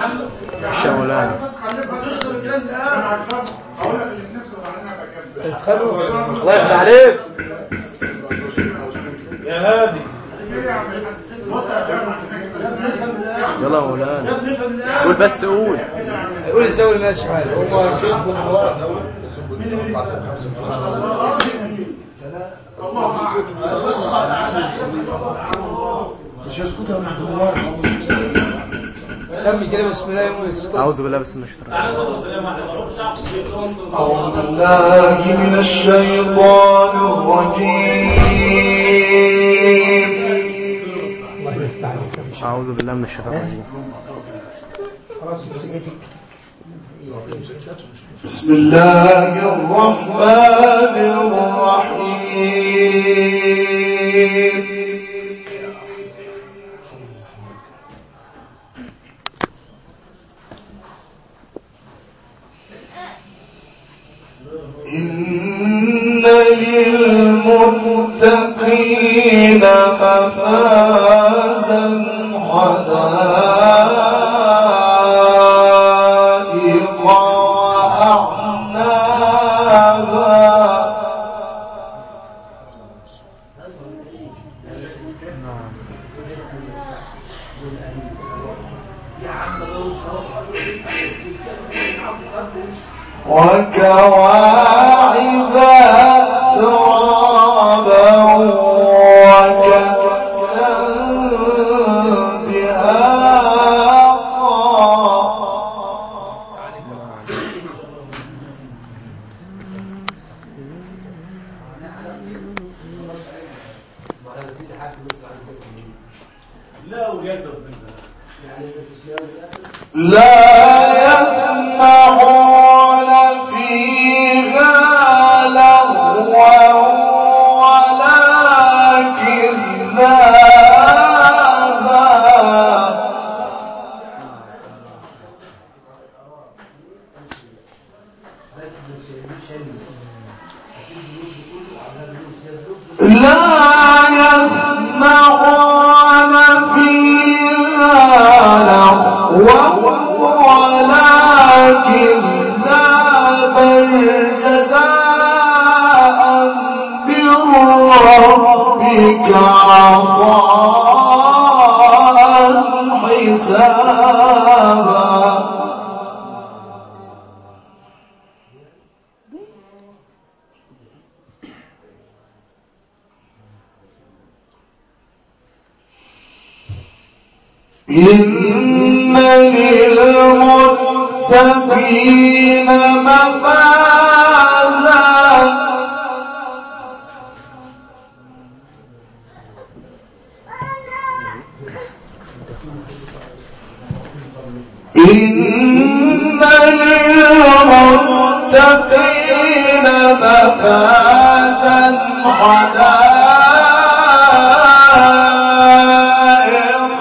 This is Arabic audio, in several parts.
شغلان الله يفتح عليك يا هادي. يلا يا مولانا قول بس قول الزول ماشي حاله هم شوفوا مش هيسكتوا من الله. سمي كده بسم الله يوم. أعوذ بالله بسم الله الشيطان أعوذ بالله من الشيطان الرجيم. أعوذ بالله من الشيطان الرجيم. بسم الله الرحمن الرحيم. إن للمتقين مفازا حدائق وأعنابا. وكواعب ترابا وكأسا دهاقا. لا يسمعون فيها لغوا ولا كذابا. لا يسمعون فيها لغوا ولا كذابا جزاء من ربك عطاء حسابا. إن للمتقين مفازا. إن للمتقين مفازا حدائق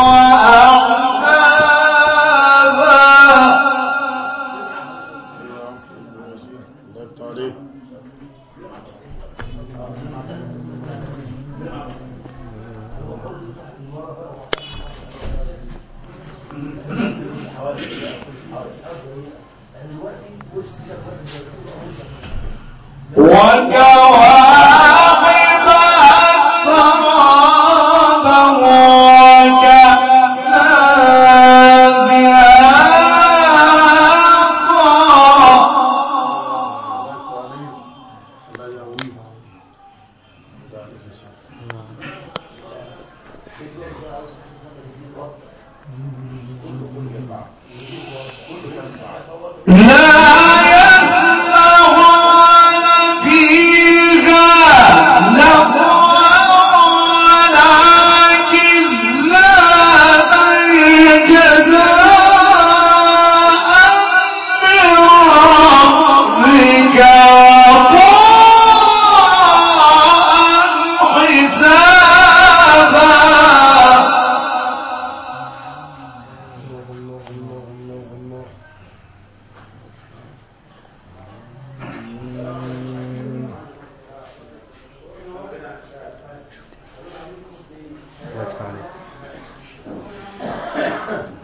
وأعنابا. وكواعب ترابا وكأسا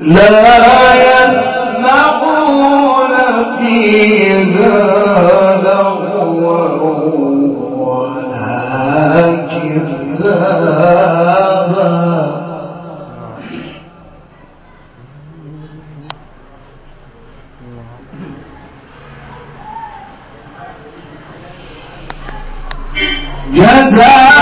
لا يسمعون فيها لغوا ولا كذابا جزاء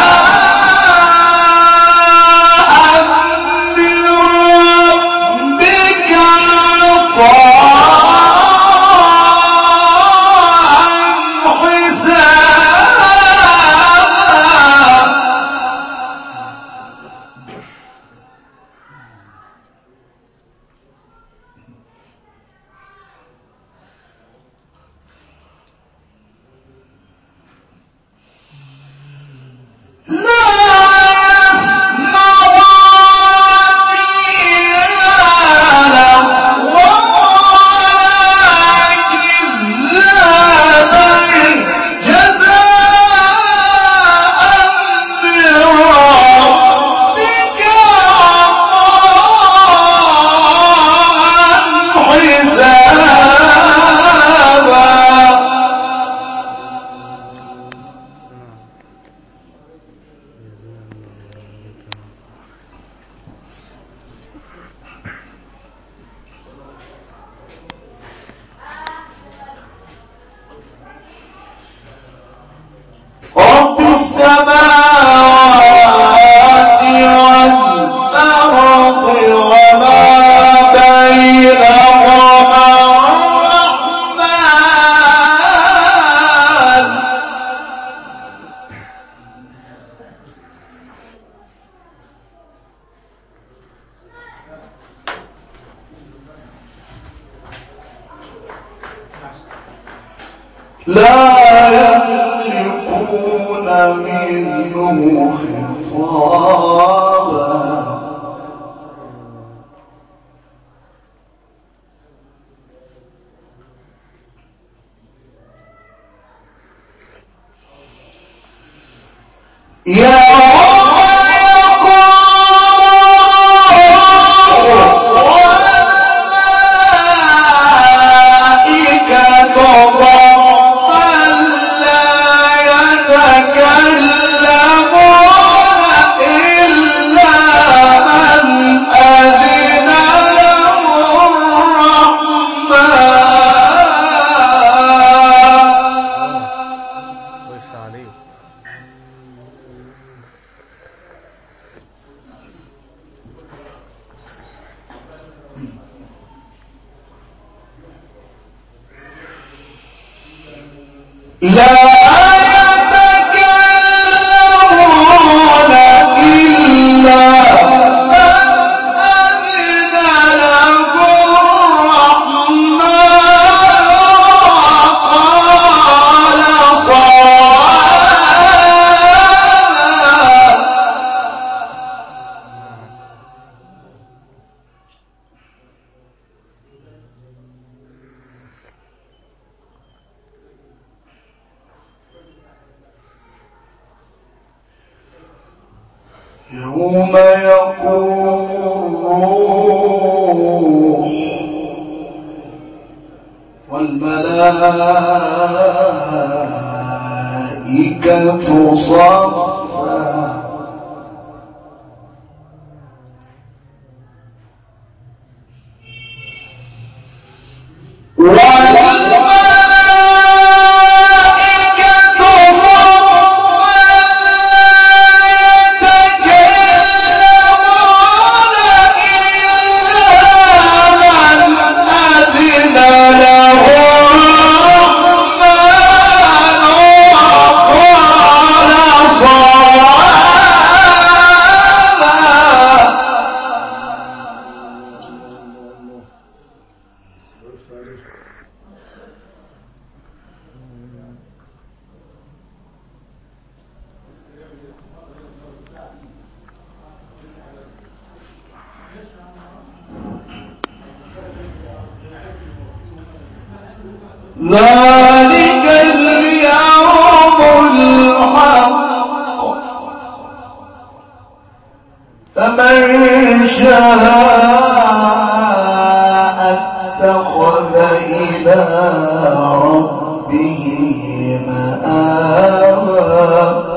السماوات والأرض وما بينهما الرحمن لا يملكون منه خطابا يوم يقوم الروح والملائكة صفا ذلك اليوم الحق فمن شاء ربه مآبا.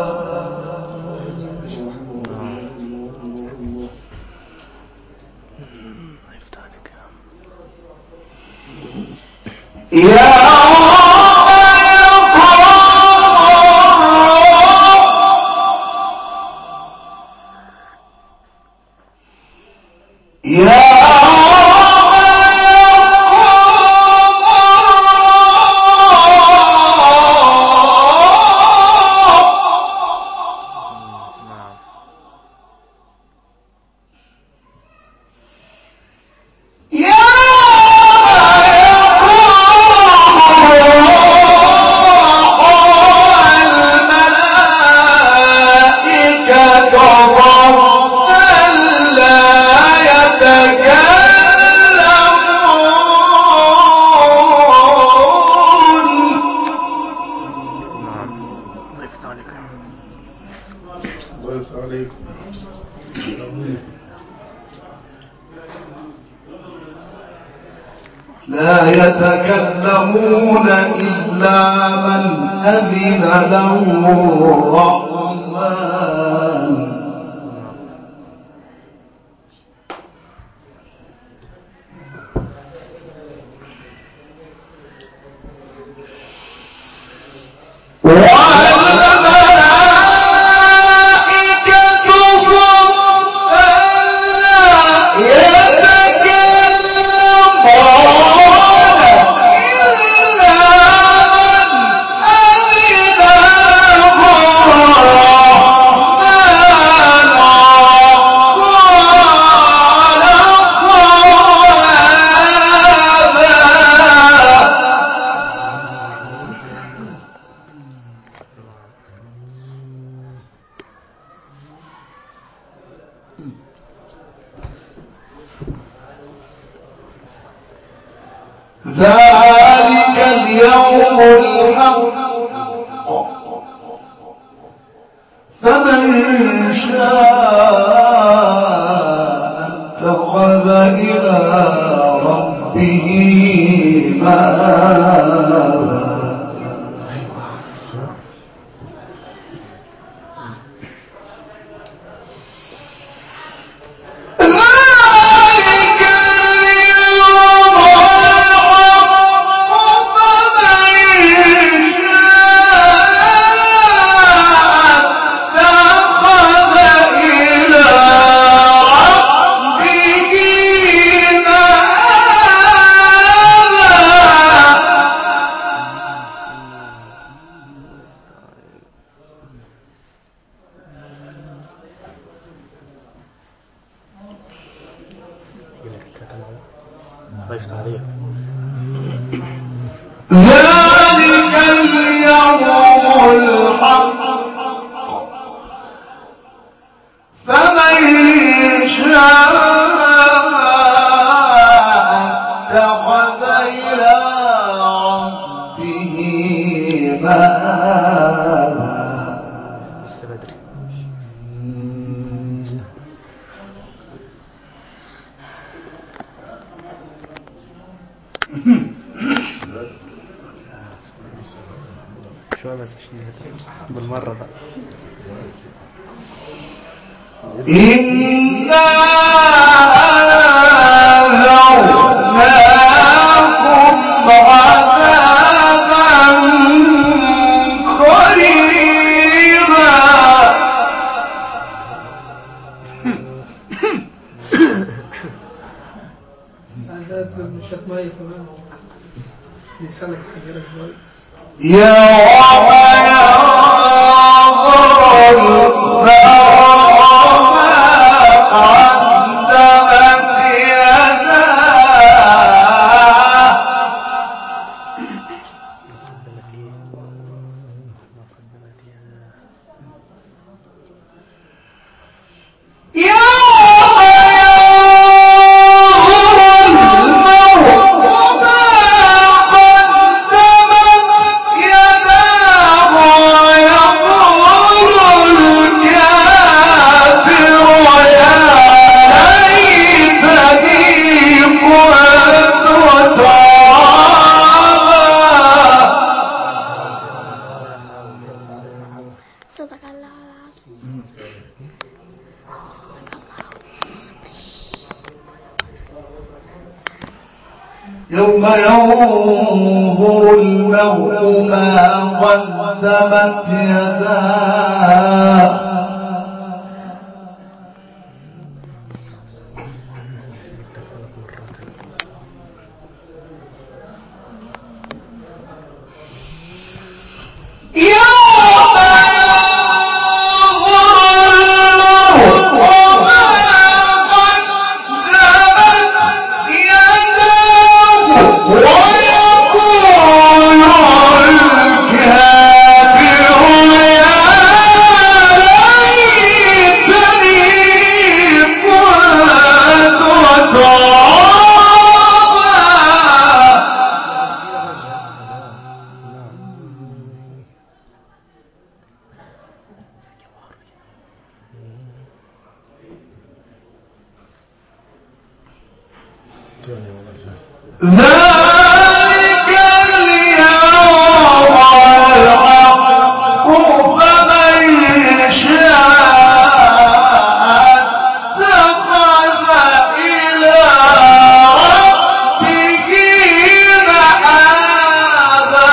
لا يتكلمون إلا من أذن له الرحمن. ذلك اليوم الحق فمن شاء اتخذ إلى ربه مآبا. ذلك اليوم الحق فمن شاء اتخذ إلى ربه مآبا. شو بس بالمرة بقى. إنا أنذرناكم عذابا قريبا. عذاب مش ميت كمان لسانك حجرك كويس. يوم ينظر المرء ما قدمت يداه. يوم يوم ينظر المرء ما قدمت يداه ذلك اليوم الحق فمن شاء اتخذ إلى ربه مآبا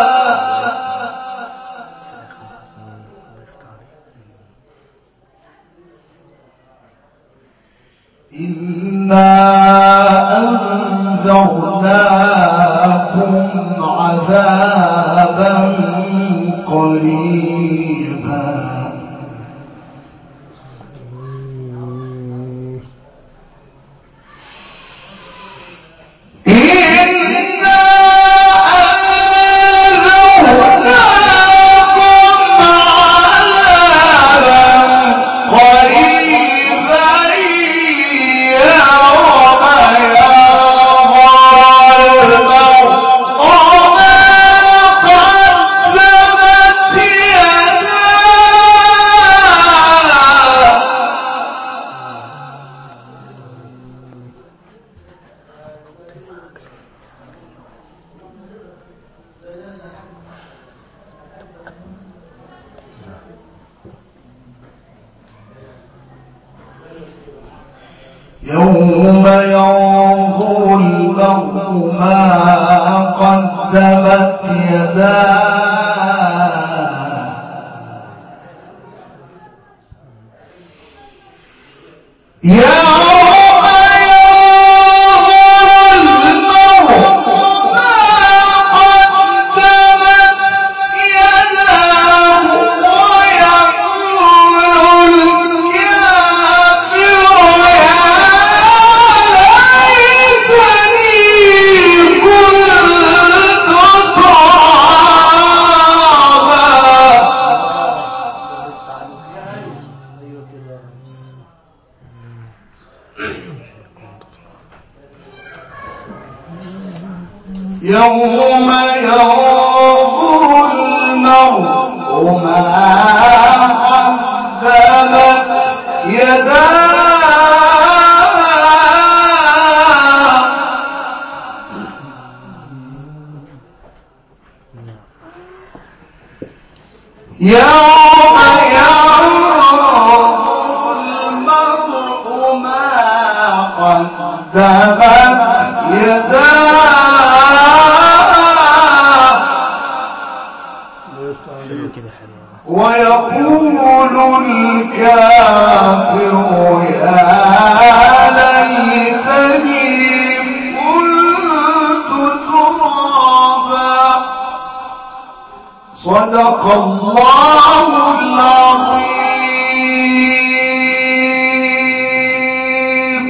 إنا أنذرناكم عذابا قريبا يوم ينظر المرء ما قدمت يداه يوم ينظر المرء ما قدمت يداه ويقول الكافر يوم ينظر المرء ما قدمت يداه يوم ينظر المرء ما قدمت يداه ويقول الكافر يا ليتني كنت ترابا صدق الله العظيم.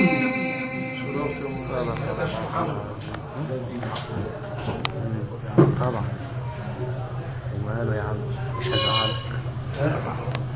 طبعا وماله يا عم مش هزعلك